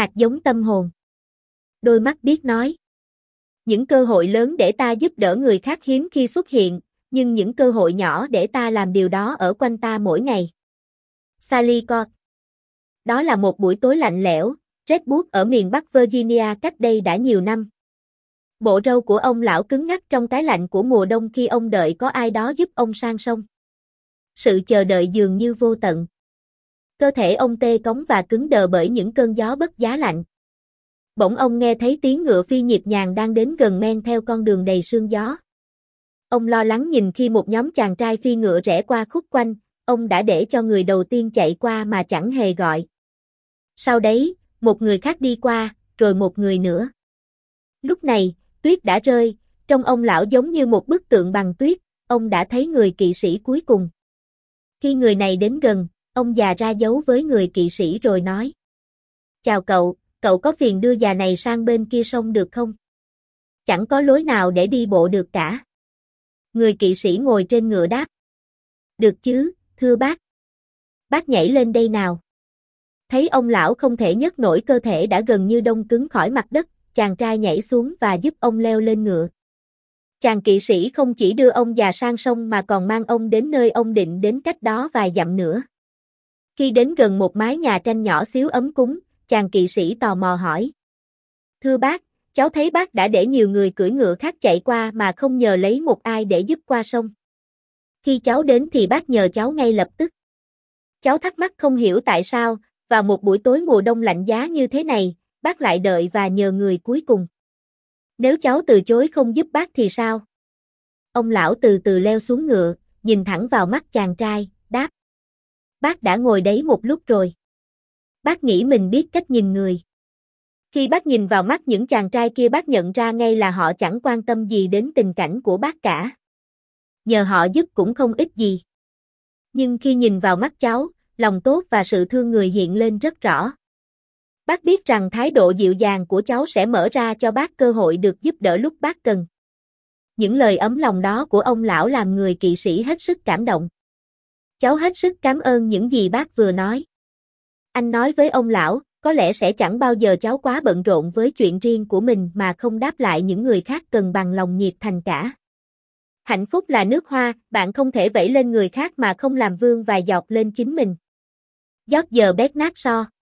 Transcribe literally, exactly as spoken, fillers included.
hạt giống tâm hồn. Đôi mắt biết nói. Những cơ hội lớn để ta giúp đỡ người khác hiếm khi xuất hiện, nhưng những cơ hội nhỏ để ta làm điều đó ở quanh ta mỗi ngày. Sally Cott. Đó là một buổi tối lạnh lẽo, rét buốt ở miền Bắc Virginia cách đây đã nhiều năm. Bộ râu của ông lão cứng ngắc trong cái lạnh của mùa đông khi ông đợi có ai đó giúp ông sang sông. Sự chờ đợi dường như vô tận. Cơ thể ông tê cống và cứng đờ bởi những cơn gió bất giá lạnh. Bỗng ông nghe thấy tiếng ngựa phi nhịp nhàng đang đến gần men theo con đường đầy sương gió. Ông lo lắng nhìn khi một nhóm chàng trai phi ngựa rẽ qua khúc quanh, ông đã để cho người đầu tiên chạy qua mà chẳng hề gọi. Sau đấy, một người khác đi qua, rồi một người nữa. Lúc này, tuyết đã rơi, trông ông lão giống như một bức tượng bằng tuyết, ông đã thấy người kỵ sĩ cuối cùng. Khi người này đến gần, ông già ra dấu với người kỵ sĩ rồi nói. Chào cậu, cậu có phiền đưa già này sang bên kia sông được không? Chẳng có lối nào để đi bộ được cả. Người kỵ sĩ ngồi trên ngựa đáp. Được chứ, thưa bác. Bác nhảy lên đây nào. Thấy ông lão không thể nhấc nổi cơ thể đã gần như đông cứng khỏi mặt đất, chàng trai nhảy xuống và giúp ông leo lên ngựa. Chàng kỵ sĩ không chỉ đưa ông già sang sông mà còn mang ông đến nơi ông định đến cách đó vài dặm nữa. Khi đến gần một mái nhà tranh nhỏ xíu ấm cúng, chàng kỵ sĩ tò mò hỏi. Thưa bác, cháu thấy bác đã để nhiều người cưỡi ngựa khác chạy qua mà không nhờ lấy một ai để giúp qua sông. Khi cháu đến thì bác nhờ cháu ngay lập tức. Cháu thắc mắc không hiểu tại sao, vào một buổi tối mùa đông lạnh giá như thế này, bác lại đợi và nhờ người cuối cùng. Nếu cháu từ chối không giúp bác thì sao? Ông lão từ từ leo xuống ngựa, nhìn thẳng vào mắt chàng trai, đáp. Bác đã ngồi đấy một lúc rồi. Bác nghĩ mình biết cách nhìn người. Khi bác nhìn vào mắt những chàng trai kia bác nhận ra ngay là họ chẳng quan tâm gì đến tình cảnh của bác cả. Nhờ họ giúp cũng không ích gì. Nhưng khi nhìn vào mắt cháu, lòng tốt và sự thương người hiện lên rất rõ. Bác biết rằng thái độ dịu dàng của cháu sẽ mở ra cho bác cơ hội được giúp đỡ lúc bác cần. Những lời ấm lòng đó của ông lão làm người kỵ sĩ hết sức cảm động. Cháu hết sức cảm ơn những gì bác vừa nói. Anh nói với ông lão, có lẽ sẽ chẳng bao giờ cháu quá bận rộn với chuyện riêng của mình mà không đáp lại những người khác cần bằng lòng nhiệt thành cả. Hạnh phúc là nước hoa, bạn không thể vẩy lên người khác mà không làm vương vài giọt lên chính mình. George Bernard Shaw.